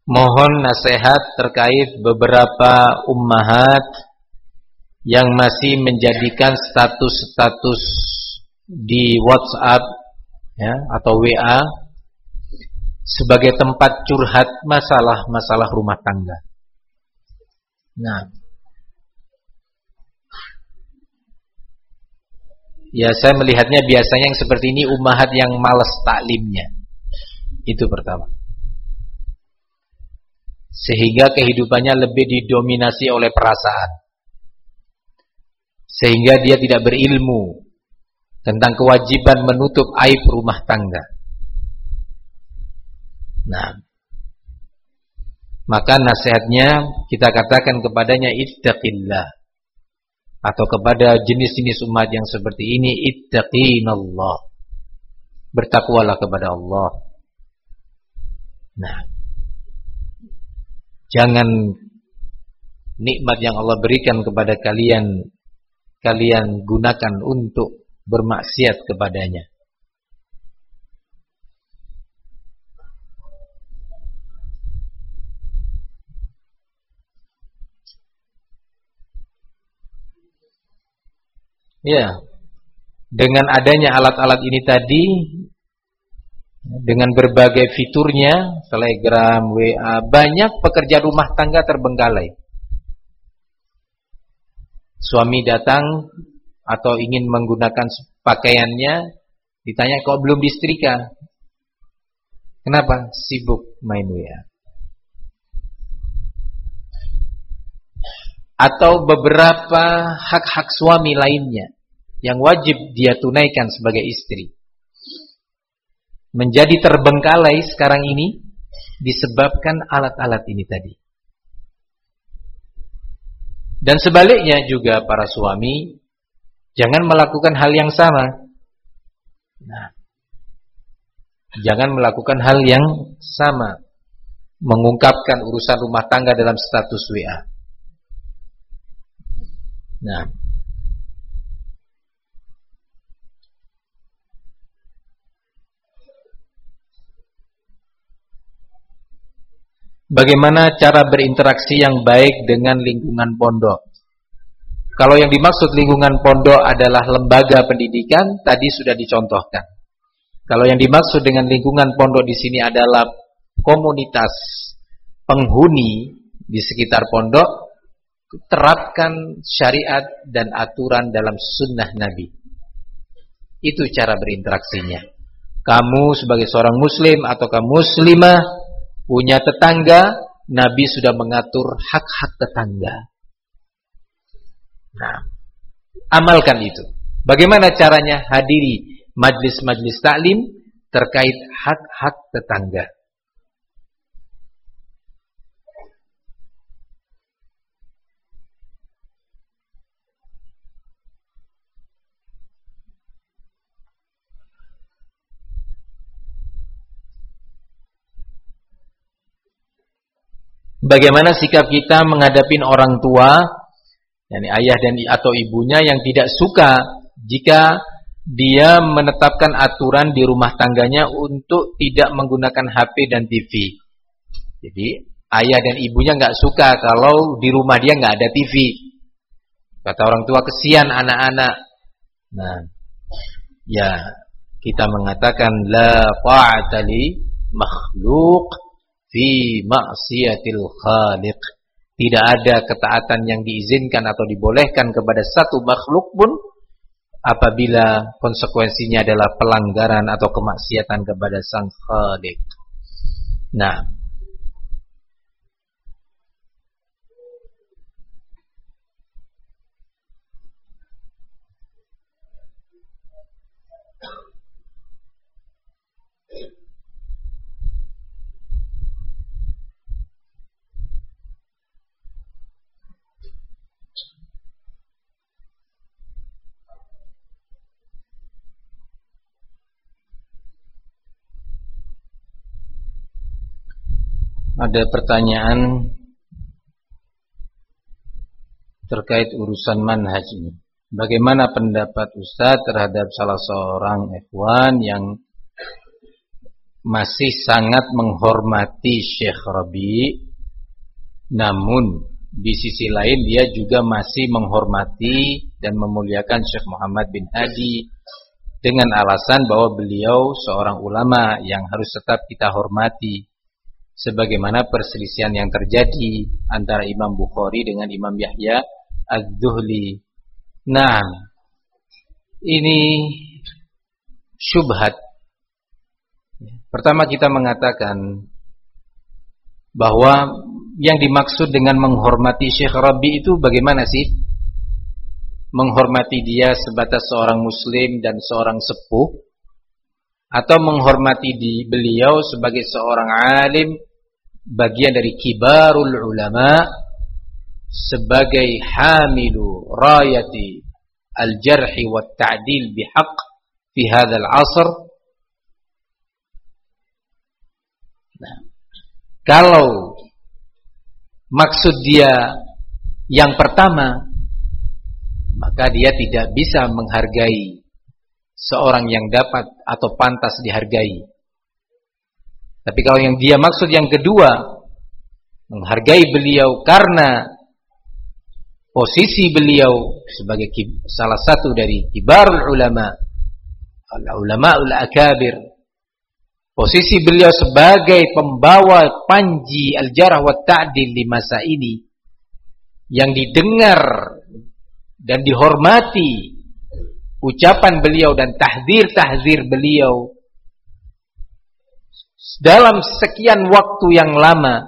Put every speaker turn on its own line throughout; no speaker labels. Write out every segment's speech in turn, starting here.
Mohon nasihat terkait beberapa ummahat yang masih menjadikan status-status di WhatsApp ya, atau WA sebagai tempat curhat masalah-masalah rumah tangga. Nah, ya saya melihatnya biasanya yang seperti ini ummahat yang malas taklimnya. Itu pertama. Sehingga kehidupannya lebih didominasi oleh perasaan. Sehingga dia tidak berilmu tentang kewajiban menutup aib rumah tangga. Nah, maka nasihatnya kita katakan kepadanya ittaqillah. Atau kepada jenis-jenis umat yang seperti ini, ittaqinallah. Bertakwalah kepada Allah. Nah, jangan nikmat yang Allah berikan kepada kalian gunakan untuk bermaksiat kepadanya. Ya, dengan adanya alat-alat ini tadi, dengan berbagai fiturnya, Telegram, WA, banyak pekerja rumah tangga terbengkalai. Suami datang atau ingin menggunakan pakaiannya, ditanya kok belum disetrika. Kenapa? Sibuk main WA. Atau beberapa hak-hak suami lainnya yang wajib dia tunaikan sebagai istri menjadi terbengkalai sekarang ini disebabkan alat-alat ini tadi. Dan sebaliknya juga para suami jangan melakukan hal yang sama. Nah, jangan melakukan hal yang sama, mengungkapkan urusan rumah tangga dalam status WA. Nah, bagaimana cara berinteraksi yang baik dengan lingkungan pondok? Kalau yang dimaksud lingkungan pondok adalah lembaga pendidikan, tadi sudah dicontohkan. Kalau yang dimaksud dengan lingkungan pondok di sini adalah komunitas penghuni di sekitar pondok, terapkan syariat dan aturan dalam sunnah Nabi. Itu cara berinteraksinya. Kamu sebagai seorang muslim atau kamu muslimah punya tetangga, Nabi sudah mengatur hak-hak tetangga. Nah, amalkan itu. Bagaimana caranya? Hadiri majlis-majlis taklim terkait hak-hak tetangga. Bagaimana sikap kita menghadapi orang tua, yakni ayah dan atau ibunya yang tidak suka jika dia menetapkan aturan di rumah tangganya untuk tidak menggunakan HP dan TV. Jadi ayah dan ibunya nggak suka kalau di rumah dia nggak ada TV. Kata orang tua, kesian anak-anak. Nah, ya kita mengatakan la ta'ata li makhluk fi ma'siyatil khaliq. Tidak ada ketaatan yang diizinkan atau dibolehkan kepada satu makhluk pun apabila konsekuensinya adalah pelanggaran atau kemaksiatan kepada sang khaliq. Nah, ada pertanyaan terkait urusan manhaj ini. Bagaimana pendapat Ustaz terhadap salah seorang ikhwan yang masih sangat menghormati Syekh Rabi, namun di sisi lain dia juga masih menghormati dan memuliakan Syekh Muhammad bin Hadi dengan alasan bahwa beliau seorang ulama yang harus tetap kita hormati, sebagaimana perselisihan yang terjadi antara Imam Bukhari dengan Imam Yahya Az-Zuhli. Nah, ini syubhat. Pertama kita mengatakan bahwa yang dimaksud dengan menghormati Syekh Rabi itu bagaimana sih? Menghormati dia sebatas seorang muslim dan seorang sepuh, atau menghormati beliau sebagai seorang alim, bagian dari kibarul ulama, sebagai hamilu rayati al-jarhi wa ta'dil bihaq fi hadzal 'asr. Nah, kalau maksud dia yang pertama, maka dia tidak bisa menghargai seorang yang dapat atau pantas dihargai. Tapi kalau yang dia maksud yang kedua, menghargai beliau karena posisi beliau sebagai salah satu dari kibarul ulama, al-ulamaul akabir, posisi beliau sebagai pembawa panji al-jarh wa ta'dil di masa ini, yang didengar dan dihormati ucapan beliau dan tahdzir-tahdzir beliau dalam sekian waktu yang lama,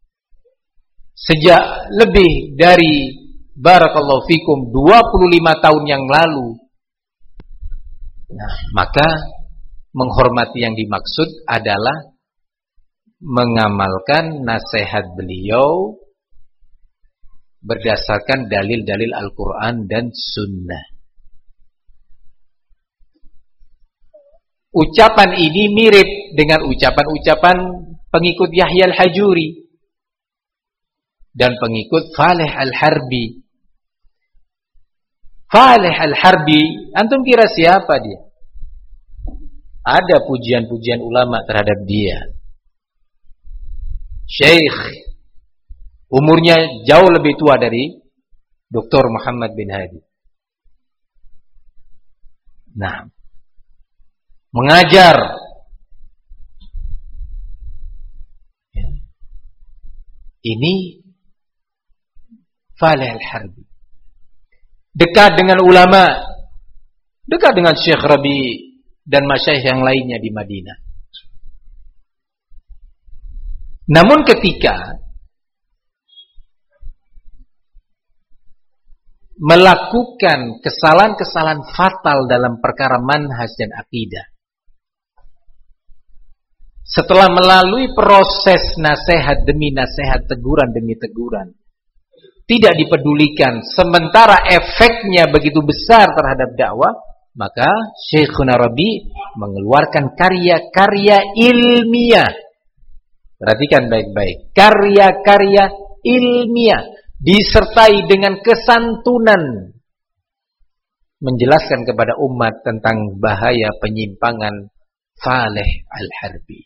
sejak lebih dari barakallahu fikum 25 tahun yang lalu. Nah, maka menghormati yang dimaksud adalah mengamalkan nasihat beliau berdasarkan dalil-dalil Al-Quran dan Sunnah. Ucapan ini mirip dengan ucapan-ucapan pengikut Yahya Al-Hajuri dan pengikut Falih Al-Harbi. Falih Al-Harbi, antum kira siapa dia? Ada pujian-pujian ulama terhadap dia. Syekh, umurnya jauh lebih tua dari Dr. Muhammad bin Hadi. Nah, mengajar. Ini Falih Al-Harbi. Dekat dengan ulama, dekat dengan Syekh Rabi dan masyayikh yang lainnya di Madinah. Namun ketika melakukan kesalahan-kesalahan fatal dalam perkara manhaj dan akidah, setelah melalui proses nasihat demi nasihat, teguran demi teguran, tidak dipedulikan, sementara efeknya begitu besar terhadap dakwah, maka Syekhuna Rabi mengeluarkan karya-karya ilmiah. Perhatikan baik-baik, karya-karya ilmiah disertai dengan kesantunan, menjelaskan kepada umat tentang bahaya penyimpangan Falih Al-Harbi.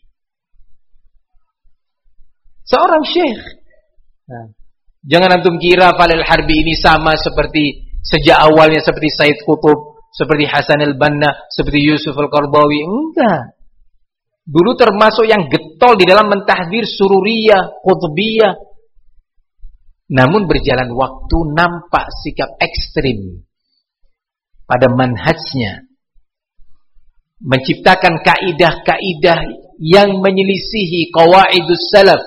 Seorang syekh. Nah, jangan antum kira Falih Al-Harbi ini sama seperti sejak awalnya seperti Said Qutb, seperti Hasan Al-Banna, seperti Yusuf Al-Qardawi. Enggak. Dulu termasuk yang getol di dalam mentahdir sururiyah, qutbiyah. Namun berjalan waktu nampak sikap ekstrim pada manhajnya, menciptakan kaidah-kaidah yang menyelisihi qawaidus salaf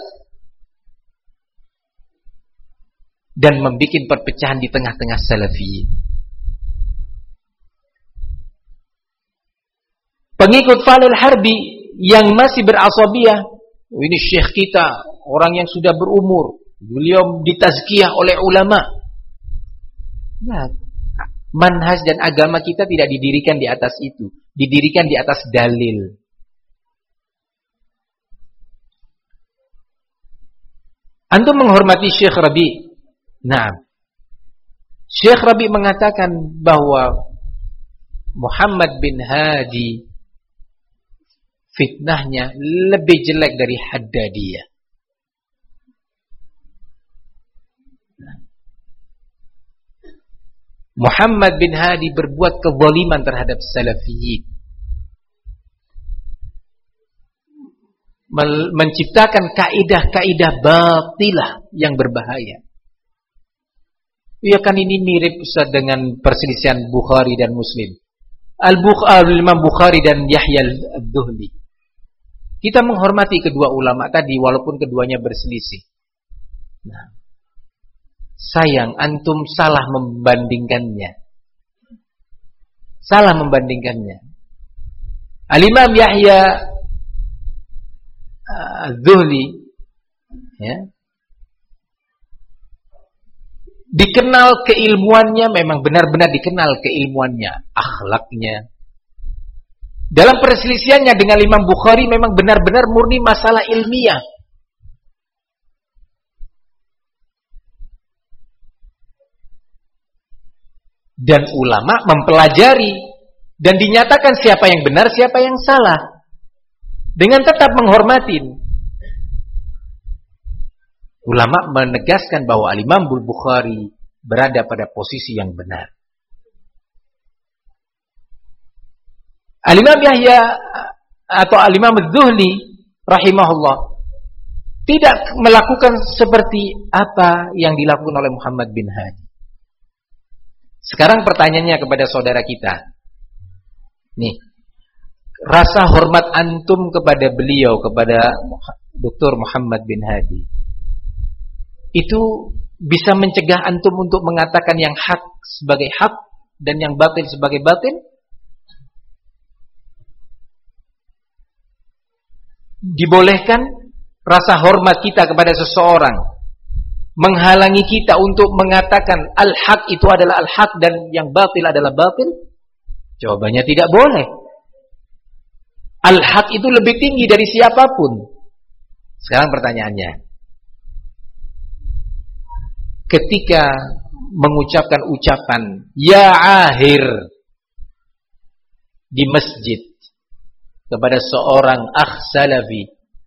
dan membuat perpecahan di tengah-tengah salafiyin. Pengikut Falih Al-Harbi yang masih berasabiyah, ini syekh kita, orang yang sudah berumur, beliau ditazkiyah oleh ulama. Nah, manhaj dan agama kita tidak didirikan di atas itu, didirikan di atas dalil. Antum menghormati Syekh Rabi. Nah, Syekh Rabi mengatakan bahwa Muhammad bin Hadi fitnahnya lebih jelek dari Haddadiyah. Muhammad bin Hadi berbuat kezaliman terhadap Salafiyin, menciptakan kaidah-kaidah batilah yang berbahaya. Ya kan ini mirip Ustaz dengan perselisihan Bukhari dan Muslim. Imam Bukhari dan Yahya al-Dhuhli. Kita menghormati kedua ulama tadi walaupun keduanya berselisih. Nah, sayang antum salah membandingkannya. Salah membandingkannya. Al-Imam Yahya al-Dhuhli ya, dikenal keilmuannya, memang benar-benar dikenal keilmuannya, akhlaknya. Dalam perselisihannya dengan Imam Bukhari memang benar-benar murni masalah ilmiah. Dan ulama mempelajari dan dinyatakan siapa yang benar, siapa yang salah, dengan tetap menghormati. Ulama menegaskan bahwa Al-Imam Bukhari berada pada posisi yang benar. Al-Imam Yahya atau Al-Imam Az-Zuhli rahimahullah tidak melakukan seperti apa yang dilakukan oleh Muhammad bin Hadi. Sekarang pertanyaannya kepada saudara kita. Nih, rasa hormat antum kepada beliau, kepada Dr. Muhammad bin Hadi, itu bisa mencegah antum untuk mengatakan yang hak sebagai hak dan yang batil sebagai batil? Dibolehkan rasa hormat kita kepada seseorang menghalangi kita untuk mengatakan al-haq itu adalah al-haq dan yang batil adalah batil? Jawabannya tidak boleh. Al-haq itu lebih tinggi dari siapapun. Sekarang pertanyaannya, ketika mengucapkan ucapan ya akhir di masjid kepada seorang akh salafi,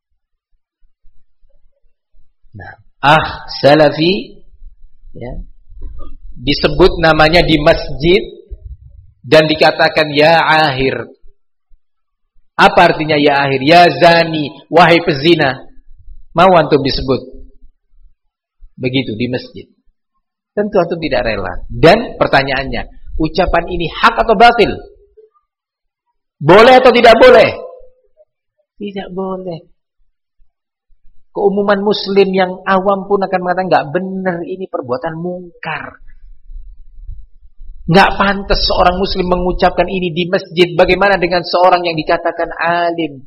nah, akh salafi ya, disebut namanya di masjid dan dikatakan ya akhir. Apa artinya ya akhir? Ya zani, wahai pezina. Mau antum disebut begitu di masjid? Tentu antum tidak rela. Dan pertanyaannya, ucapan ini hak atau batil? Boleh atau tidak boleh? Tidak boleh. Keumuman muslim yang awam pun akan mengatakan enggak benar, ini perbuatan mungkar. Enggak pantas seorang muslim mengucapkan ini di masjid. Bagaimana dengan seorang yang dikatakan alim?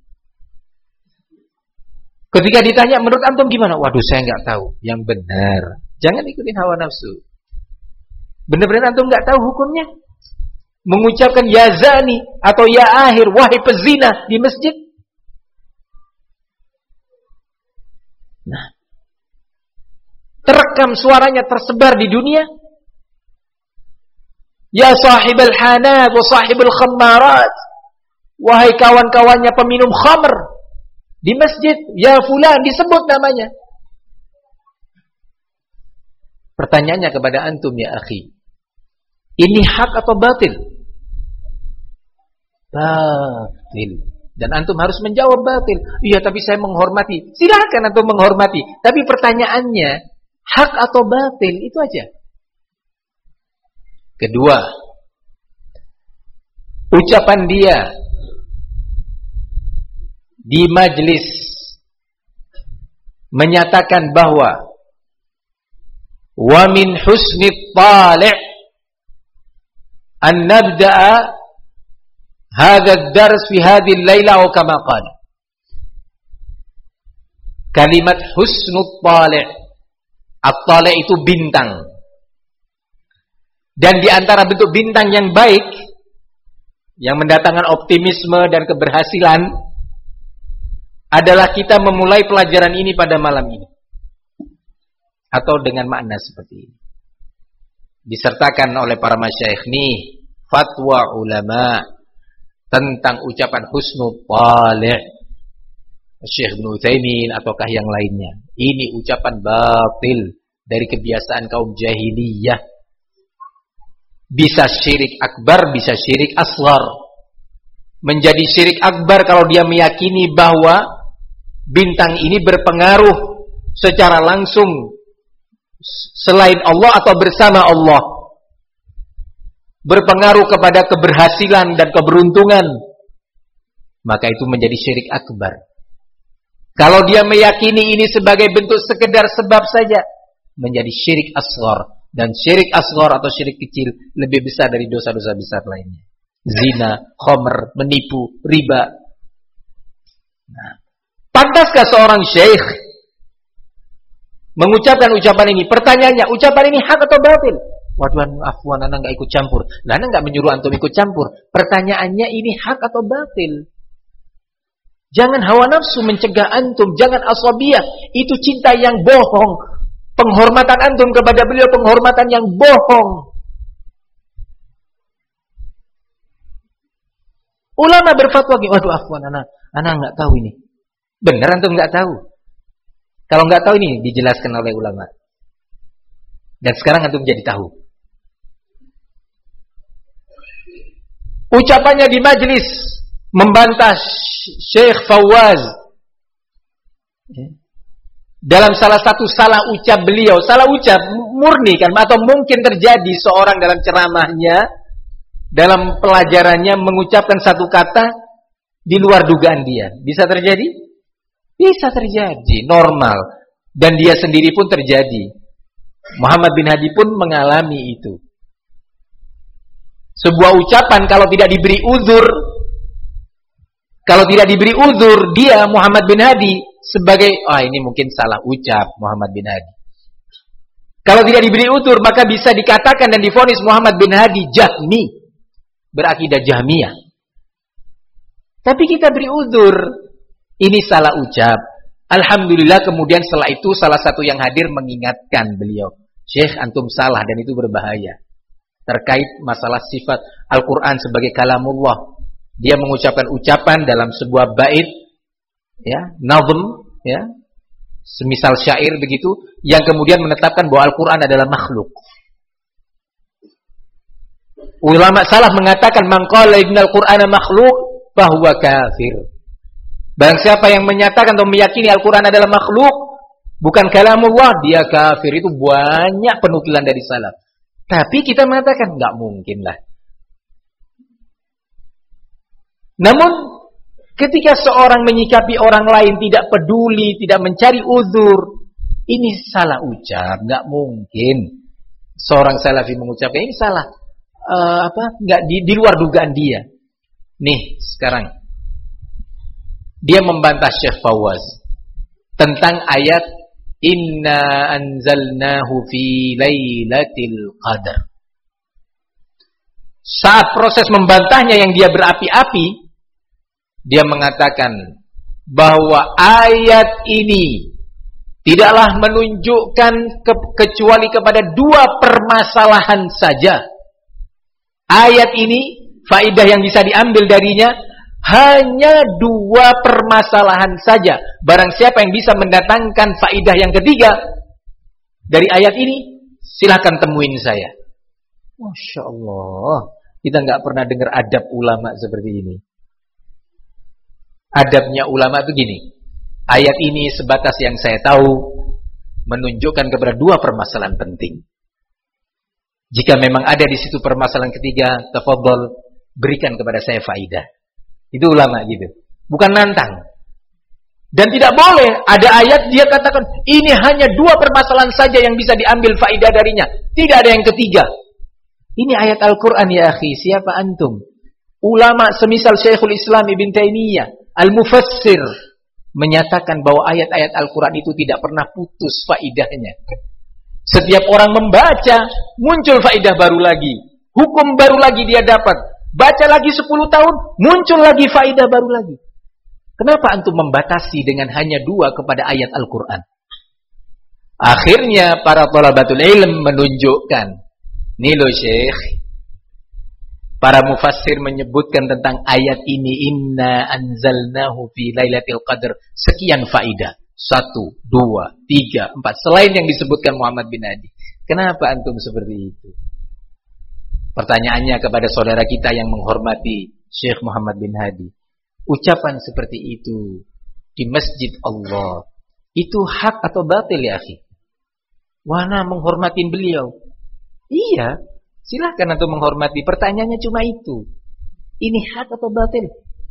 Ketika ditanya menurut antum gimana? Waduh, saya enggak tahu. Yang benar, jangan ikutin hawa nafsu. Benar-benar antum enggak tahu hukumnya? Mengucapkan ya zani atau ya akhir, wahai pezina di masjid? Nah, terekam suaranya, tersebar di dunia. Ya sahibal hanat wa sahibul khammarat, wahai kawan-kawannya peminum khamr di masjid, ya fulan, disebut namanya. Pertanyaannya kepada antum ya akhi, ini hak atau batil? Batil. Dan antum harus menjawab batil. Iya, tapi saya menghormati. Silakan antum menghormati. Tapi pertanyaannya, hak atau batil? Itu aja. Kedua, ucapan dia di majlis menyatakan bahwa wa min husni tali' an nabda'a hadha ad-dars fi hadhihi al-laila aw kama qala. Kalimat husnul tali', at-tali' itu bintang. Dan di antara bentuk bintang yang baik yang mendatangkan optimisme dan keberhasilan adalah kita memulai pelajaran ini pada malam ini. Atau dengan makna seperti ini. Disertakan oleh para masyayikh nih, fatwa ulama tentang ucapan husnul talib Syekh Ibnu Utsaimin ataukah yang lainnya. Ini ucapan batil dari kebiasaan kaum jahiliyah. Bisa syirik akbar, bisa syirik asghar. Menjadi syirik akbar kalau dia meyakini bahwa bintang ini berpengaruh secara langsung selain Allah atau bersama Allah, berpengaruh kepada keberhasilan dan keberuntungan, maka itu menjadi syirik akbar. Kalau dia meyakini ini sebagai bentuk sekedar sebab saja, menjadi syirik asghar. Dan syirik asghar atau syirik kecil lebih besar dari dosa-dosa besar lainnya. Zina, khamr, menipu, riba. Nah, pantaskah seorang syekh mengucapkan ucapan ini? Pertanyaannya, ucapan ini hak atau batil? Waduh, afwan, ana enggak ikut campur. Lah ana enggak menyuruh antum ikut campur. Pertanyaannya, ini hak atau batil? Jangan hawa nafsu mencegah antum, jangan asabiyah. Itu cinta yang bohong. Penghormatan antum kepada beliau penghormatan yang bohong. Ulama berfatwa, waduh afwan, ana enggak tahu ini. Benar antum enggak tahu? Kalau enggak tahu ini dijelaskan oleh ulama. Dan sekarang antum jadi tahu. Ucapannya di majelis membantah Syekh Fawaz dalam salah satu salah ucap beliau, salah ucap murni kan, atau mungkin terjadi seorang dalam ceramahnya, dalam pelajarannya mengucapkan satu kata di luar dugaan dia. Bisa terjadi? Bisa terjadi, normal. Dan dia sendiri pun terjadi. Muhammad bin Hadi pun mengalami itu. Sebuah ucapan kalau tidak diberi uzur, dia Muhammad bin Hadi sebagai, ini mungkin salah ucap Muhammad bin Hadi. Kalau tidak diberi uzur, maka bisa dikatakan dan divonis Muhammad bin Hadi Jahmi, berakidah Jahmiyah. Tapi kita beri uzur, ini salah ucap. Alhamdulillah kemudian setelah itu salah satu yang hadir mengingatkan beliau, Syekh antum salah dan itu berbahaya. Terkait masalah sifat Al-Quran sebagai kalamullah. Dia mengucapkan ucapan dalam sebuah bait, ya, nazm, ya, semisal syair begitu, yang kemudian menetapkan bahwa Al-Quran adalah makhluk. Ulama salaf mengatakan man qala innal Qur'ana makhluk fahuwa kafir. Barang siapa yang menyatakan atau meyakini Al-Quran adalah makhluk, bukan kalamullah, dia kafir. Itu banyak penukilan dari salaf. Tapi kita mengatakan enggak mungkin lah. Namun ketika seorang menyikapi orang lain tidak peduli, tidak mencari uzur, ini salah ucap, enggak mungkin. Seorang salafi mengucapkan ini salah, enggak di luar dugaan dia. Nih, sekarang dia membantah Syekh Fawaz tentang ayat Inna anzalnahu fi lailatul qadar. Saat proses membantahnya yang dia berapi-api, dia mengatakan bahwa ayat ini tidaklah menunjukkan kecuali kepada dua permasalahan saja. Ayat ini, faedah yang bisa diambil darinya, hanya dua permasalahan saja. Barang siapa yang bisa mendatangkan faedah yang ketiga dari ayat ini, silahkan temuin saya. Masya Allah, kita nggak pernah dengar adab ulama seperti ini. Adabnya ulama itu gini, ayat ini sebatas yang saya tahu menunjukkan kepada dua permasalahan penting. Jika memang ada di situ permasalahan ketiga, tafadhol berikan kepada saya faedah. Itu ulama gitu, bukan nantang. Dan tidak boleh ada ayat dia katakan ini hanya dua permasalahan saja yang bisa diambil faedah darinya, tidak ada yang ketiga. Ini ayat Al-Quran ya akhi, siapa antum? Ulama semisal Syekhul Islam Ibn Taimiyah Al-Mufassir menyatakan bahwa ayat-ayat Al-Quran itu tidak pernah putus faedahnya. Setiap orang membaca, muncul faedah baru lagi, hukum baru lagi dia dapat. Baca lagi 10 tahun, muncul lagi faedah baru lagi. Kenapa antum membatasi dengan hanya dua kepada ayat Al-Quran? Akhirnya para thalabatul ilm menunjukkan, nih loh Syekh, Para mufassir menyebutkan tentang ayat ini, inna anzalnahu fi lailatul qadar, sekian faidah. 1, 2, 3, 4. Selain yang disebutkan Muhammad bin Hadi. Kenapa antum seperti itu? Pertanyaannya kepada saudara kita yang menghormati Syekh Muhammad bin Hadi. Ucapan seperti itu di masjid Allah, itu hak atau batil ya akhi? Wana menghormati beliau. Iya, silahkan antum menghormati. Pertanyaannya cuma itu. Ini hak atau batil?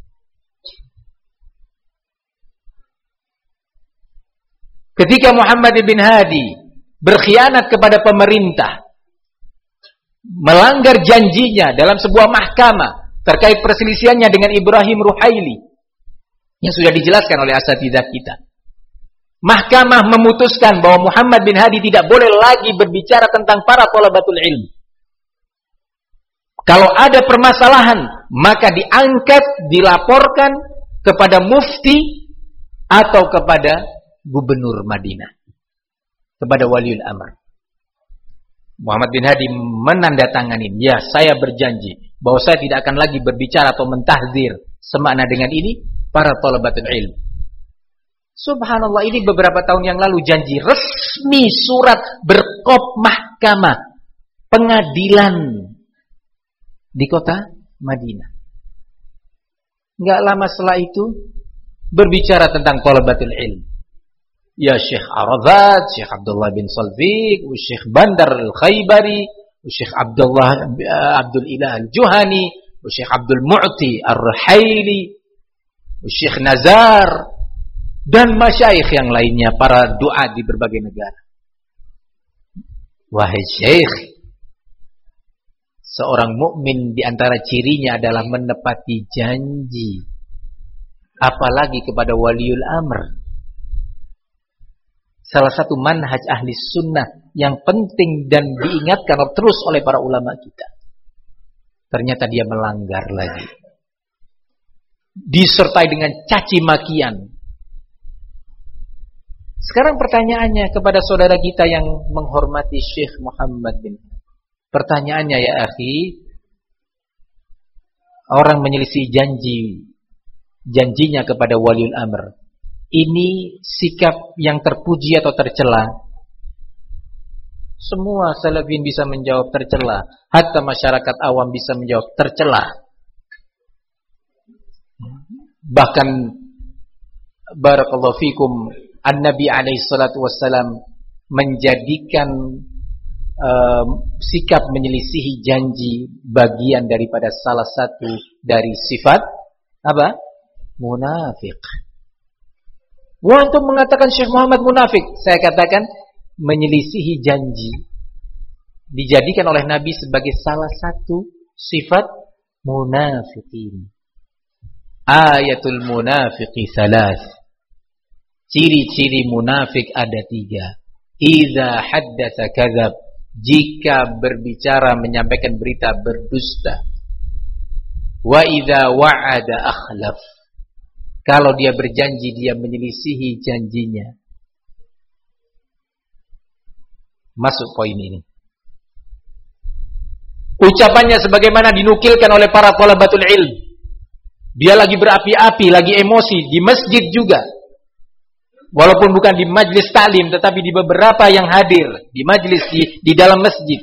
Ketika Muhammad bin Hadi berkhianat kepada pemerintah, melanggar janjinya dalam sebuah mahkamah terkait perselisihannya dengan Ibrahim Ruhaili yang sudah dijelaskan oleh asatidzah kita. Mahkamah memutuskan bahwa Muhammad bin Hadi tidak boleh lagi berbicara tentang para thalabatul ilm. Kalau ada permasalahan, maka diangkat, dilaporkan kepada mufti atau kepada gubernur Madinah, kepada waliul amr. Muhammad bin Hadi menandatangani, ya saya berjanji bahwa saya tidak akan lagi berbicara atau mentahdzir semakna dengan ini para thalabatul ilm. Subhanallah, ini beberapa tahun yang lalu janji resmi, surat berkop mahkamah pengadilan di kota Madinah. Enggak lama setelah itu berbicara tentang thalabatul ilm. Ya Syekh Arazat, Syekh Abdullah bin Salfiq, Syekh Bandar al-Khaybari, Syekh Abdul Ilah al-Juhani, Syekh Abdul Mu'ti ar-Ruhaili, Syekh Nazar, dan masyayikh yang lainnya, para du'a di berbagai negara. Wahai Syekh, seorang mukmin di antara cirinya adalah menepati janji, apalagi kepada waliul amr. Salah satu manhaj ahli sunnah yang penting dan diingatkan terus oleh para ulama kita. Ternyata dia melanggar lagi, disertai dengan caci makian. Sekarang pertanyaannya kepada saudara kita yang menghormati Syekh Muhammad bin. Pertanyaannya ya akhi, orang menyelisih janjinya kepada waliul amr, ini sikap yang terpuji atau tercela? Semua salafin bisa menjawab tercela, hatta masyarakat awam bisa menjawab tercela. Bahkan barakallahu fikum, An-Nabi alaihi salatu wassalam menjadikan sikap menyelisihi janji bagian daripada salah satu dari sifat apa? Munafik. Wah, antum mengatakan Syekh Muhammad munafik. Saya katakan menyelisihi janji dijadikan oleh Nabi sebagai salah satu sifat munafikin. Ayatul munafiqi thalath. Ciri-ciri munafik ada 3. Idza haddatsa kadzab, jika berbicara menyampaikan berita berdusta. Wa idza wa'ada akhlaf, kalau dia berjanji dia menyelisihi janjinya. Masuk poin ini. Ucapannya sebagaimana dinukilkan oleh para thalabatul ilm. Dia lagi berapi-api, lagi emosi di masjid juga. Walaupun bukan di majlis taklim, tetapi di beberapa yang hadir di majlis di dalam masjid.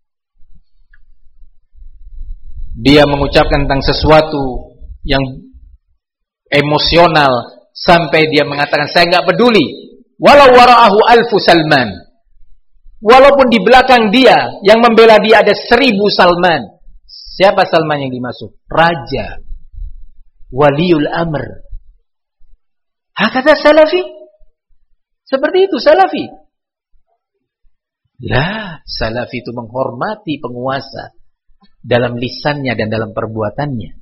Dia mengucapkan tentang sesuatu yang emosional sampai dia mengatakan saya enggak peduli walau wara'ahu alfu Salman. Walaupun di belakang dia yang membela dia ada 1000 Salman. Siapa Salman yang dimaksud? Raja, waliul amr. Hakata salafi? Seperti itu salafi. Lah, salafi itu menghormati penguasa dalam lisannya dan dalam perbuatannya.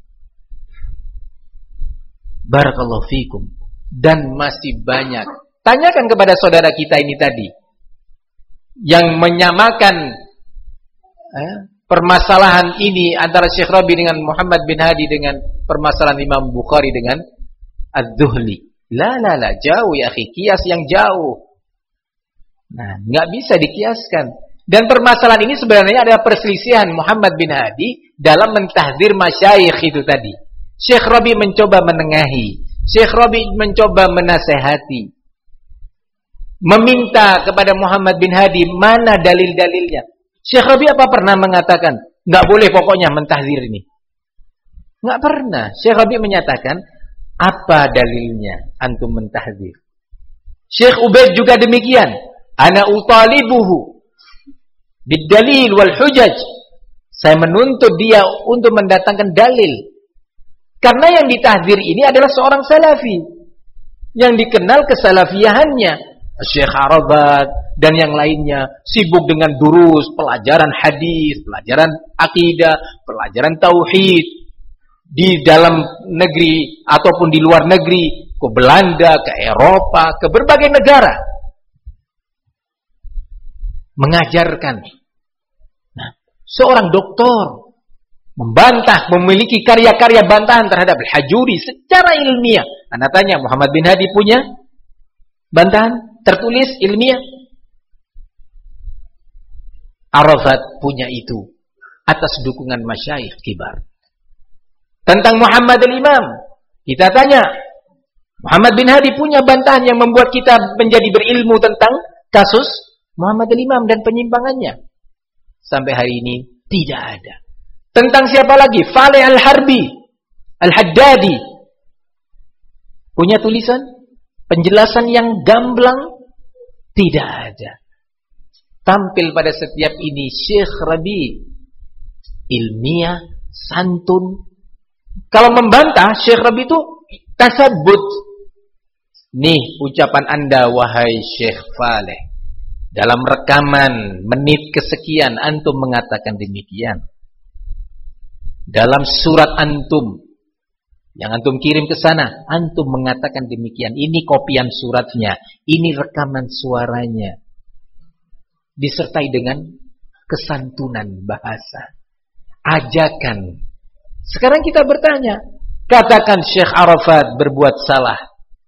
Barakallahu fikum. Dan masih banyak. Tanyakan kepada saudara kita ini tadi yang menyamakan permasalahan ini antara Syekh Rabi dengan Muhammad bin Hadi dengan permasalahan Imam Bukhari dengan Az-Zuhli. La, jauh ya akhi, kias yang jauh. Nah, enggak bisa dikiaskan. Dan permasalahan ini sebenarnya adalah perselisihan Muhammad bin Hadi dalam mentahdzir masyayikh itu tadi. Syekh Rabi mencoba menengahi, Syekh Rabi mencoba menasehati, meminta kepada Muhammad bin Hadi mana dalil-dalilnya. Syekh Rabi apa pernah mengatakan nggak boleh pokoknya mentahdzir ini? Nggak pernah. Syekh Rabi menyatakan apa dalilnya antum mentahdzir. Syekh Ubaid juga demikian. Ana utalibuhu bid-dalil wal hujaj. Saya menuntut dia untuk mendatangkan dalil. Karena yang ditahdzir ini adalah seorang salafi yang dikenal kesalafiyahannya. Syekh Arabat dan yang lainnya sibuk dengan durus, pelajaran hadis, pelajaran akidah, pelajaran tauhid di dalam negeri ataupun di luar negeri, ke Belanda, ke Eropa, ke berbagai negara. Mengajarkan. Nah, seorang doktor membantah, memiliki karya-karya bantahan terhadap Al-Hajuri secara ilmiah. Anda tanya, Muhammad bin Hadi punya bantahan tertulis ilmiah? Arafat punya itu atas dukungan masyayikh kibar. Tentang Muhammad al-Imam, kita tanya, Muhammad bin Hadi punya bantahan yang membuat kita menjadi berilmu tentang kasus Muhammad al-Imam dan penyimpangannya. Sampai hari ini tidak ada. Tentang siapa lagi? Faleh al-Harbi, al-Haddadi. Punya tulisan? Penjelasan yang gamblang? Tidak ada. Tampil pada setiap ini Syekh Rabi. Ilmiah, santun. Kalau membantah, Syekh Rabi itu tasabbut. Nih ucapan Anda wahai Syekh Faleh. Dalam rekaman menit kesekian antum mengatakan demikian. Dalam surat antum yang antum kirim ke sana, antum mengatakan demikian. Ini kopian suratnya, ini rekaman suaranya. Disertai dengan kesantunan bahasa, ajakan. Sekarang kita bertanya, katakan Syekh Arafat berbuat salah.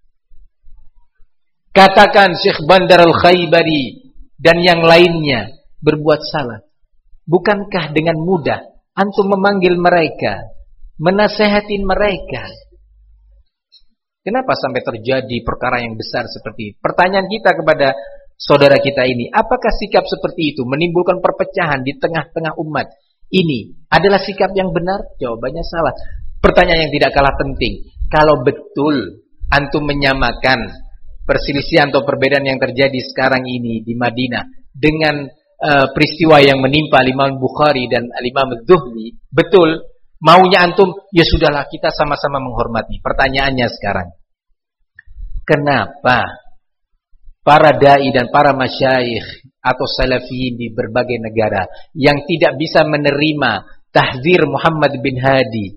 Katakan Syekh Bandar al-Khaybari dan yang lainnya berbuat salah. Bukankah dengan mudah antum memanggil mereka, menasehatin mereka? Kenapa sampai terjadi perkara yang besar seperti ini? Pertanyaan kita kepada saudara kita ini, apakah sikap seperti itu menimbulkan perpecahan di tengah-tengah umat? Ini adalah sikap yang benar? Jawabannya salah. Pertanyaan yang tidak kalah penting, kalau betul antum menyamakan perselisihan atau perbedaan yang terjadi sekarang ini di Madinah dengan peristiwa yang menimpa Imam Bukhari dan Imam Az-Zuhri, betul maunya antum, ya sudahlah kita sama-sama menghormati. Pertanyaannya sekarang, kenapa para dai dan para masyayikh atau salafiyin di berbagai negara yang tidak bisa menerima tahdzir Muhammad bin Hadi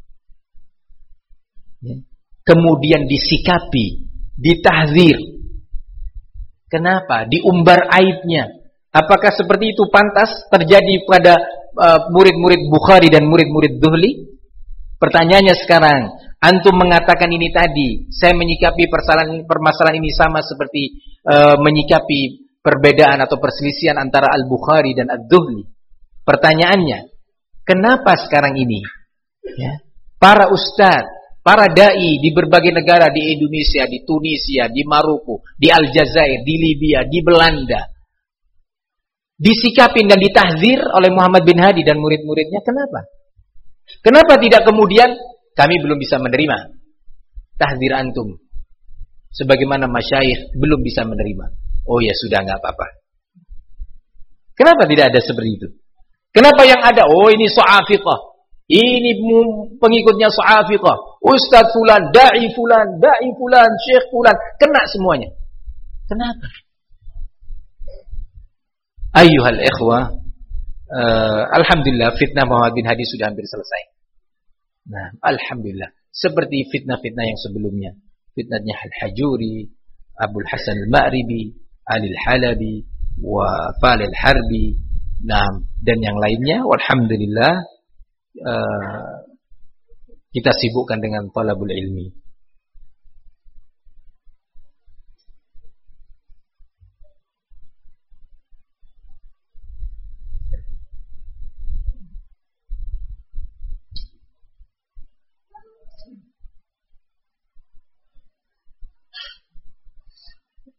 kemudian disikapi, ditahdzir? Kenapa? Diumbar aibnya. Apakah seperti itu pantas terjadi pada murid-murid Bukhari dan murid-murid Zuhli? Pertanyaannya sekarang, antum mengatakan ini tadi, saya menyikapi permasalahan ini sama seperti menyikapi perbedaan atau perselisihan antara Al-Bukhari dan Az-Zuhli. Pertanyaannya, kenapa sekarang ini ya, para ustadz, para dai di berbagai negara, di Indonesia, di Tunisia, di Maroko, di Aljazair, di Libya, di Belanda, disikapin dan ditahdzir oleh Muhammad bin Hadi dan murid-muridnya? Kenapa? Kenapa tidak kemudian kami belum bisa menerima tahdzir antum, sebagaimana masyayikh belum bisa menerima? Oh ya sudah, nggak apa-apa. Kenapa tidak ada seperti itu? Kenapa yang ada? Oh ini Sa'afiqah, ini pengikutnya Sa'afiqah, Ustadz fulan, da'i fulan, syekh fulan, kena semuanya. Kenapa? Ayyuhal ikhwah, alhamdulillah fitnah Muhammad bin Hadi sudah hampir selesai. Nah, alhamdulillah. Seperti fitnah-fitnah yang sebelumnya, fitnahnya Al-Hajuri, Abul Hasan Al-Ma'ribi, Ali Al-Halabi, wa Fal Al-Harbi, nah, dan yang lainnya. Alhamdulillah kita sibukkan dengan talabul ilmi.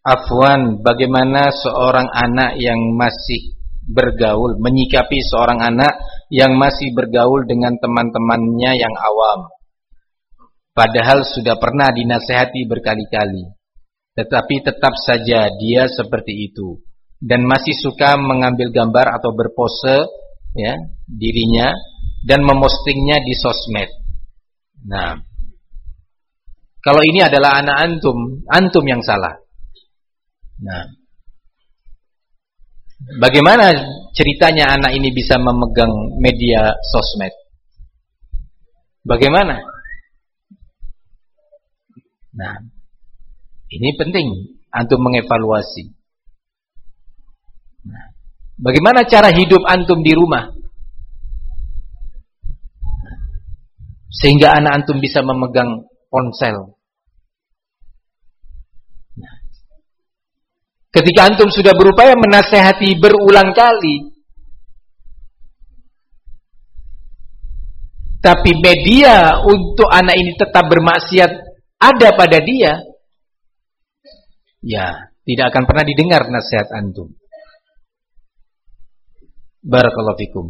Afwan, bagaimana seorang anak yang masih bergaul, menyikapi seorang anak yang masih bergaul dengan teman-temannya yang awam, padahal sudah pernah dinasehati berkali-kali, tetapi tetap saja dia seperti itu dan masih suka mengambil gambar atau berpose ya dirinya dan memostingnya di sosmed. Nah, kalau ini adalah anak antum yang salah. Nah, bagaimana ceritanya anak ini bisa memegang media sosmed? Bagaimana? Nah, ini penting antum mengevaluasi. Nah, bagaimana cara hidup antum di rumah sehingga anak antum bisa memegang ponsel? Ketika antum sudah berupaya menasehati berulang kali, tapi media untuk anak ini tetap bermaksiat ada pada dia, ya tidak akan pernah didengar nasihat antum. Barakallahu fikum.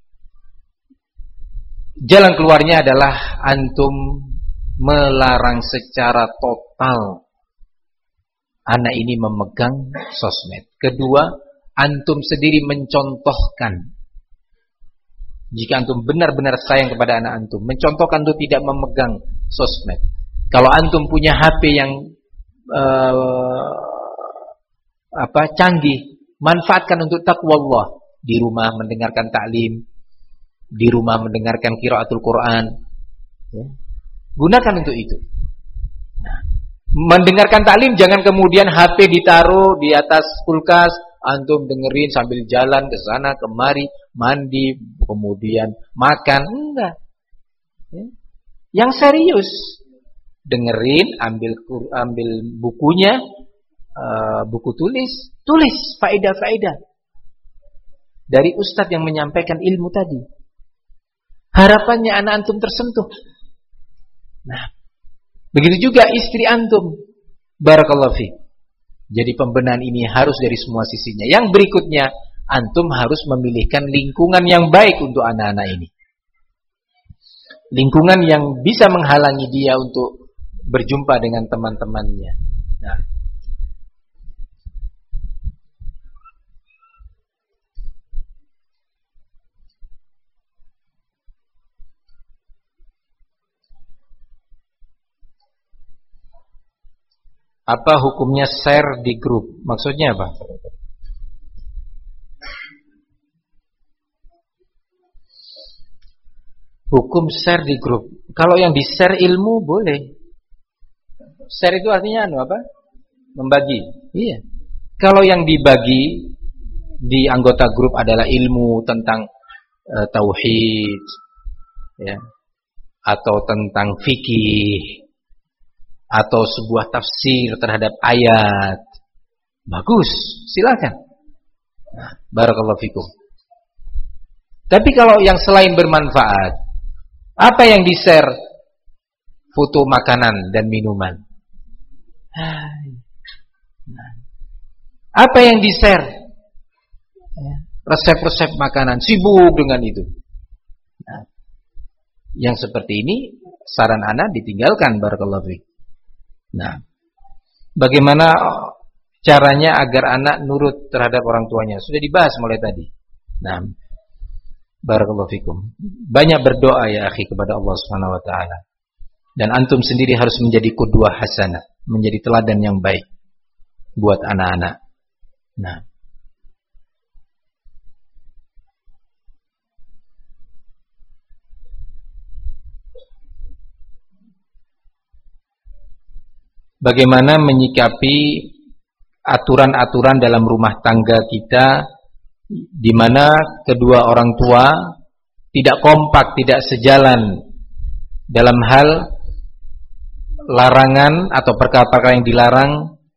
Jalan keluarnya adalah antum melarang secara total anak ini memegang sosmed. Kedua, antum sendiri mencontohkan. Jika antum benar-benar sayang kepada anak antum, mencontohkan untuk tidak memegang sosmed. Kalau antum punya HP yang canggih, manfaatkan untuk taqwallah. Di rumah mendengarkan taklim, di rumah mendengarkan qiraatul Quran. Ya. Gunakan untuk itu. Nah, mendengarkan taklim jangan kemudian HP ditaruh di atas kulkas, antum dengerin sambil jalan ke sana kemari, mandi, kemudian makan. Enggak. Ya. Yang serius. Dengerin, ambil bukunya, buku tulis faedah-faedah dari ustadz yang menyampaikan ilmu tadi. Harapannya anak antum tersentuh. Nah, begitu juga istri antum. Barakallahu fiik. Jadi pembenahan ini harus dari semua sisinya. Yang berikutnya, antum harus memilihkan lingkungan yang baik untuk anak-anak ini. Lingkungan yang bisa menghalangi dia untuk berjumpa dengan teman-temannya. Nah, apa hukumnya share di grup? Maksudnya apa? Hukum share di grup. Kalau yang di share ilmu boleh. Share itu artinya apa? Membagi. Iya. Kalau yang dibagi di anggota grup adalah ilmu tentang tauhid, ya, atau tentang fikih, atau sebuah tafsir terhadap ayat, bagus, silakan. Nah, barakallahu fikum. Tapi kalau yang selain bermanfaat, apa yang di-share? Foto makanan dan minuman. Nah, apa yang di-share? Resep-resep makanan, sibuk dengan itu. Nah, yang seperti ini saran anak ditinggalkan, barakallahu fikum. Nah, bagaimana caranya agar anak nurut terhadap orang tuanya? Sudah dibahas mulai tadi. Nah, barakallahu fikum. Banyak berdoa ya akhi kepada Allah Subhanahu wa taala. Dan antum sendiri harus menjadi qudwah hasanah, menjadi teladan yang baik buat anak-anak. Nah, bagaimana menyikapi aturan-aturan dalam rumah tangga kita di mana kedua orang tua tidak kompak, tidak sejalan dalam hal larangan atau perkara-perkara yang dilarang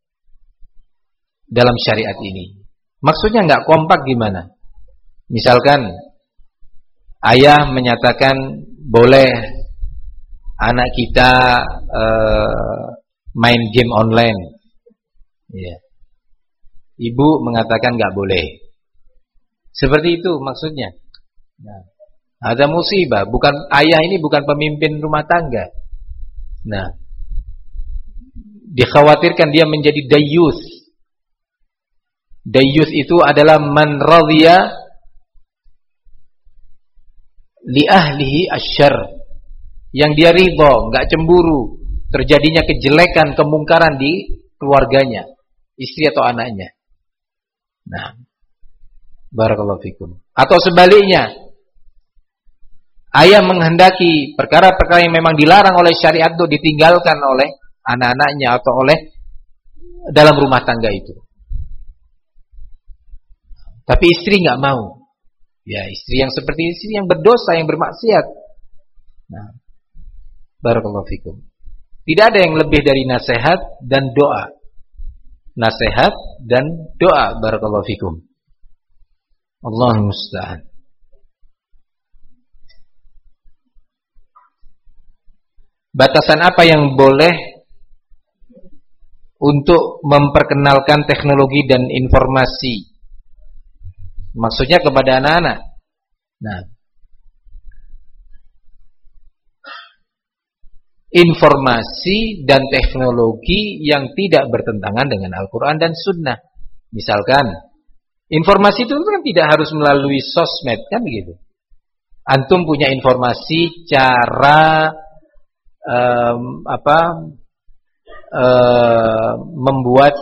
dalam syariat ini. Maksudnya enggak kompak gimana? Misalkan ayah menyatakan boleh anak kita main game online, Ya. Ibu mengatakan nggak boleh. Seperti itu maksudnya. Nah, ada musibah. Bukan ayah ini bukan pemimpin rumah tangga. Nah, dikhawatirkan dia menjadi dayyus. Dayyus itu adalah man radhiya li ahlihi asyarr, yang dia ridha, enggak cemburu terjadinya kejelekan, kemungkaran di keluarganya, istri atau anaknya. Nah, barakallahu fikum. Atau sebaliknya, ayah menghendaki perkara-perkara yang memang dilarang oleh syariat itu ditinggalkan oleh anak-anaknya atau oleh dalam rumah tangga itu. Tapi istri enggak mau. Ya, istri yang seperti istri yang berdosa, yang bermaksiat. Nah, barakallahu fikum. Tidak ada yang lebih dari nasihat dan doa. Nasihat dan doa, barakallahu fikum. Allahul musta'an. Batasan apa yang boleh untuk memperkenalkan teknologi dan informasi? Maksudnya kepada anak-anak. Nah, informasi dan teknologi yang tidak bertentangan dengan Al-Quran dan Sunnah. Misalkan, informasi itu kan tidak harus melalui sosmed, kan begitu. Antum punya informasi cara membuat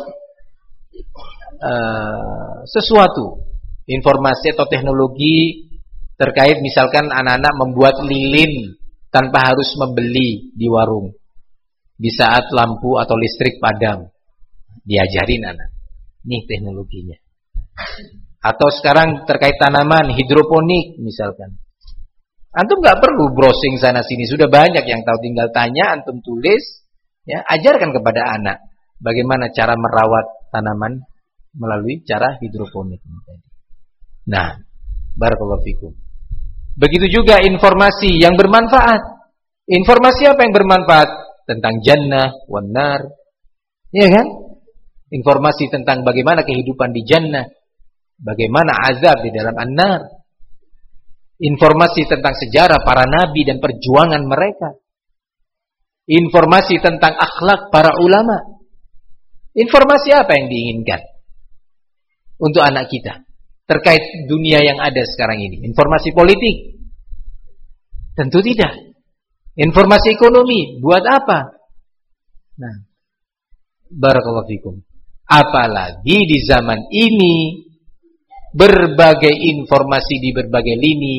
sesuatu. Informasi atau teknologi terkait misalkan anak-anak membuat lilin tanpa harus membeli di warung di saat lampu atau listrik padam. Diajarin anak. Nih teknologinya. Atau sekarang terkait tanaman hidroponik misalkan. Antum nggak perlu browsing sana sini, sudah banyak yang tahu, tinggal tanya, antum tulis, ya, ajarkan kepada anak bagaimana cara merawat tanaman melalui cara hidroponik. Nah, barakallahu fikum. Begitu juga informasi yang bermanfaat. Informasi apa yang bermanfaat? Tentang jannah wan nar. Iya kan? Informasi tentang bagaimana kehidupan di jannah, bagaimana azab di dalam an-nar. Informasi tentang sejarah para nabi dan perjuangan mereka. Informasi tentang akhlak para ulama. Informasi apa yang diinginkan untuk anak kita terkait dunia yang ada sekarang ini? Informasi politik? Tentu tidak. Informasi ekonomi, buat apa? Nah, barakallahu fikum. Apalagi di zaman ini, berbagai informasi di berbagai lini,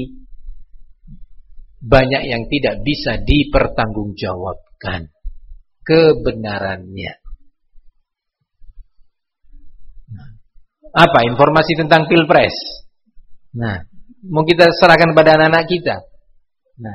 banyak yang tidak bisa dipertanggungjawabkan kebenarannya. Apa? Informasi tentang pilpres. Nah, mau kita serahkan pada anak-anak kita. Nah,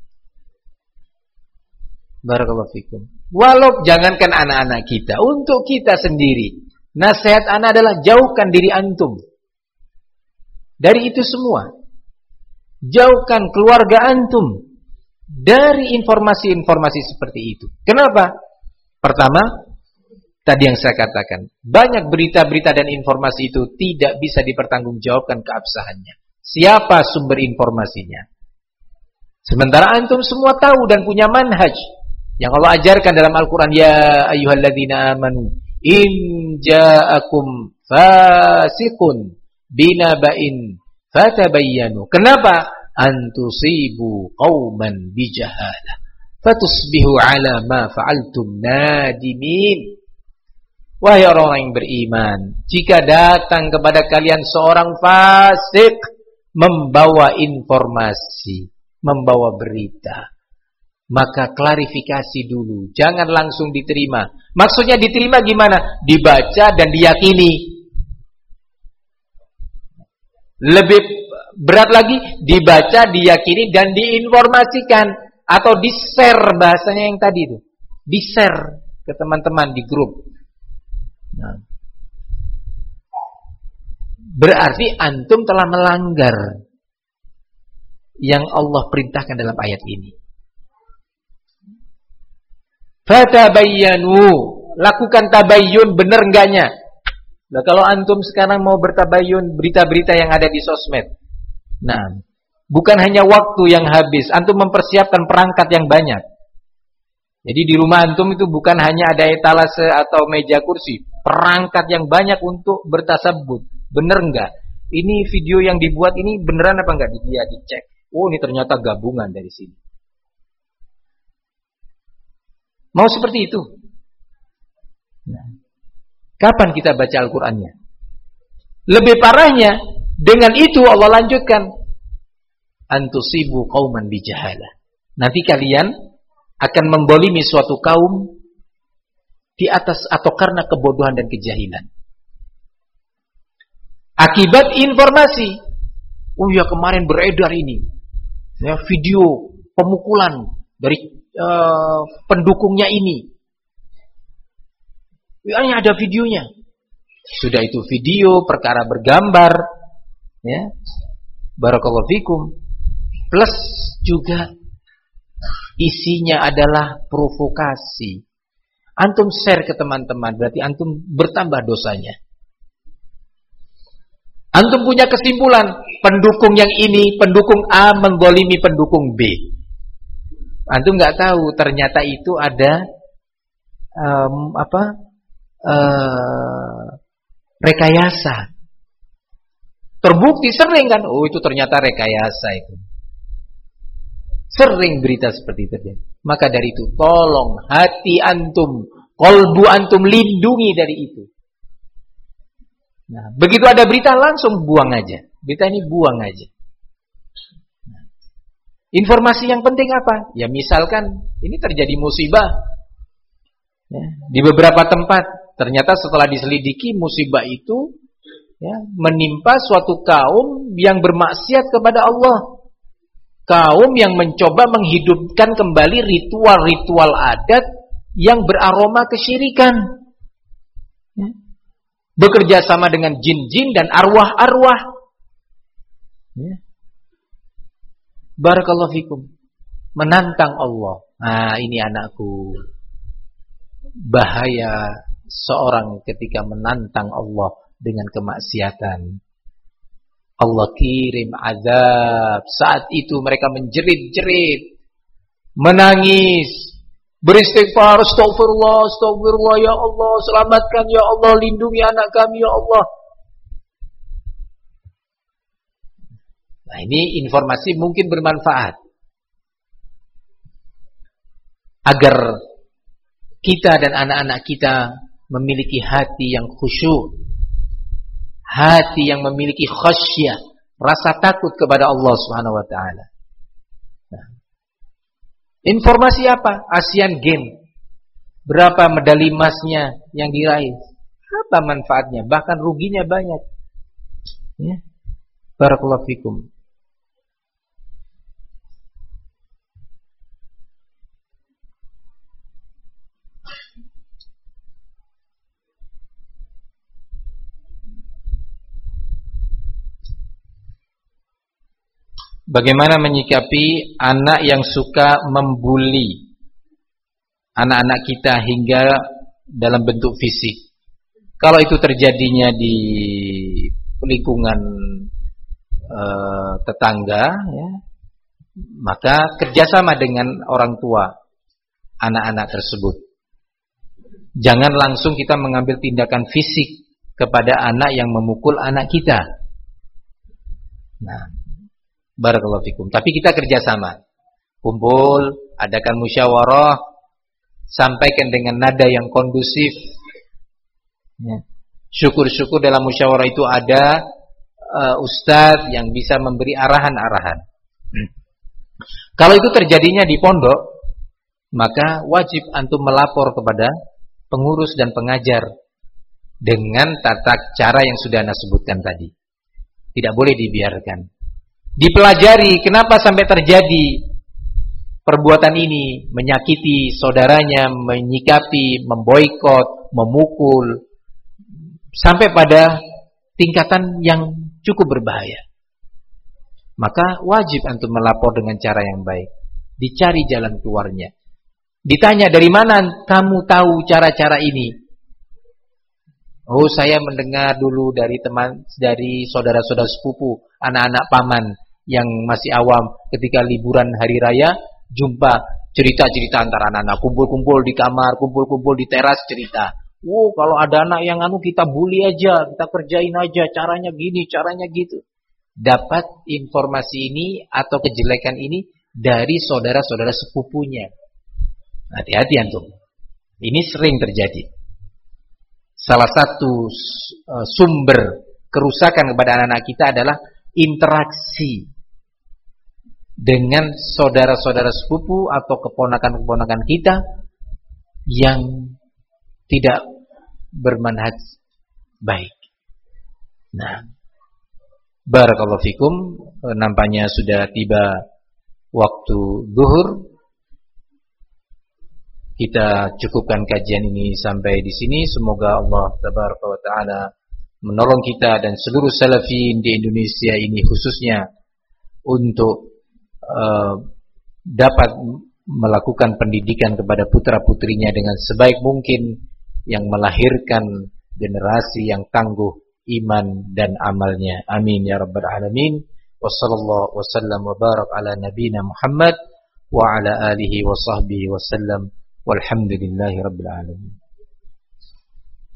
barakallahu fikum. Walau jangankan anak-anak kita, untuk kita sendiri, nasihat anak adalah jauhkan diri antum dari itu semua. Jauhkan keluarga antum dari informasi-informasi seperti itu. Kenapa? Pertama, tadi yang saya katakan, banyak berita-berita dan informasi itu tidak bisa dipertanggungjawabkan keabsahannya. Siapa sumber informasinya? Sementara antum semua tahu dan punya manhaj yang Allah ajarkan dalam Al-Quran. Ya ayyuhalladzina amanu in ja'akum fasiqun binaba'in fatabayyanu. Kenapa? Antusibu qauman bijahalah fatusbihu ala ma fa'altum nadimin. Wahai orang yang beriman, jika datang kepada kalian seorang fasik membawa informasi, membawa berita, maka klarifikasi dulu, jangan langsung diterima. Maksudnya diterima gimana? Dibaca dan diyakini. Lebih berat lagi, dibaca, diyakini dan diinformasikan atau di-share, bahasanya yang tadi itu. Di-share ke teman-teman di grup. Nah, berarti antum telah melanggar yang Allah perintahkan dalam ayat ini. Fatabayyanu, lakukan tabayyun, bener enggaknya. Nah, kalau antum sekarang mau bertabayyun berita-berita yang ada di sosmed. Nah, bukan hanya waktu yang habis, antum mempersiapkan perangkat yang banyak. Jadi di rumah antum itu bukan hanya ada etalase atau meja kursi, perangkat yang banyak untuk bertasabbut. Bener enggak? Ini video yang dibuat ini beneran apa enggak? Dia dicek. Oh, ini ternyata gabungan dari sini. Mau seperti itu? Nah, kapan kita baca Al-Qur'annya? Lebih parahnya, dengan itu Allah lanjutkan, antusibu qauman bijahalah. Nanti kalian akan membolimi suatu kaum di atas atau karena kebodohan dan kejahilan. Akibat informasi. Oh ya, kemarin beredar ini. Ya, video pemukulan dari pendukungnya ini. Ya, ada videonya. Sudah itu video, perkara bergambar, ya. Barakallahu fikum. Plus juga isinya adalah provokasi. Antum share ke teman-teman, berarti antum bertambah dosanya. Antum punya kesimpulan, pendukung yang ini, pendukung A menggolimi pendukung B. Antum nggak tahu ternyata itu ada rekayasa. Terbukti sering kan? Oh, itu ternyata rekayasa itu. Sering berita seperti itu. Maka dari itu tolong hati antum, kolbu antum lindungi dari itu. Nah, begitu ada berita langsung buang aja. Berita ini buang aja. Nah, informasi yang penting apa? Ya misalkan ini terjadi musibah ya, di beberapa tempat. Ternyata setelah diselidiki musibah itu ya, menimpa suatu kaum yang bermaksiat kepada Allah. Kaum yang mencoba menghidupkan kembali ritual-ritual adat yang beraroma kesyirikan. Ya. Bekerja sama dengan jin-jin dan arwah-arwah. Ya. Barakallahu fikum. Menantang Allah. Nah, ini anakku. Bahaya seorang ketika menantang Allah dengan kemaksiatan. Allah kirim azab. Saat itu mereka menjerit-jerit, menangis, beristighfar, astagfirullah, astagfirullah, ya Allah, selamatkan ya Allah, lindungi anak kami ya Allah. Nah, ini informasi mungkin bermanfaat agar kita dan anak-anak kita memiliki hati yang khusyuk, hati yang memiliki khasyah, rasa takut kepada Allah Subhanahu wa taala. Nah, informasi apa? Asian Games. Berapa medali emasnya yang diraih? Apa manfaatnya? Bahkan ruginya banyak. Ya. Barakallahu fikum. Bagaimana menyikapi anak yang suka membuli anak-anak kita hingga dalam bentuk fisik? Kalau itu terjadinya di lingkungan tetangga, ya, maka kerjasama dengan orang tua anak-anak tersebut. Jangan langsung kita mengambil tindakan fisik kepada anak yang memukul anak kita. Nah, barakallahu fikum. Tapi kita kerjasama, kumpul, adakan musyawarah, sampaikan dengan nada yang kondusif. Ya. Syukur-syukur dalam musyawarah itu ada ustadz yang bisa memberi arahan-arahan. Kalau itu terjadinya di pondok, maka wajib antum melapor kepada pengurus dan pengajar dengan tata cara yang sudah Anda sebutkan tadi. Tidak boleh dibiarkan. Dipelajari kenapa sampai terjadi perbuatan ini, menyakiti saudaranya, menyikapi, memboikot, memukul, sampai pada tingkatan yang cukup berbahaya. Maka wajib antum melapor dengan cara yang baik, dicari jalan keluarnya. Ditanya, dari mana kamu tahu cara-cara ini? Oh, saya mendengar dulu dari saudara-saudara sepupu, anak-anak paman yang masih awam, ketika liburan hari raya, jumpa cerita-cerita antara anak-anak, kumpul-kumpul di kamar, kumpul-kumpul di teras, cerita. Oh, kalau ada anak yang kita bully aja, kita kerjain aja, caranya gini, caranya gitu. Dapat informasi ini atau kejelekan ini dari saudara-saudara sepupunya. Hati-hati antum. Ini sering terjadi. Salah satu sumber kerusakan kepada anak-anak kita adalah interaksi dengan saudara-saudara sepupu atau keponakan-keponakan kita yang tidak bermanhaj baik. Nah, barakallahu fikum, nampaknya sudah tiba waktu zuhur. Kita cukupkan kajian ini sampai di sini. Semoga Allah tabaraka wa taala menolong kita dan seluruh salafin di Indonesia ini khususnya untuk dapat melakukan pendidikan kepada putra-putrinya dengan sebaik mungkin, yang melahirkan generasi yang tangguh iman dan amalnya. Amin ya rabbal alamin. Wassallallahu wasallam wa barak ala nabiyina Muhammad wa ala alihi wa sahbihi wasallam. Walhamdulillahi rabbil alamin.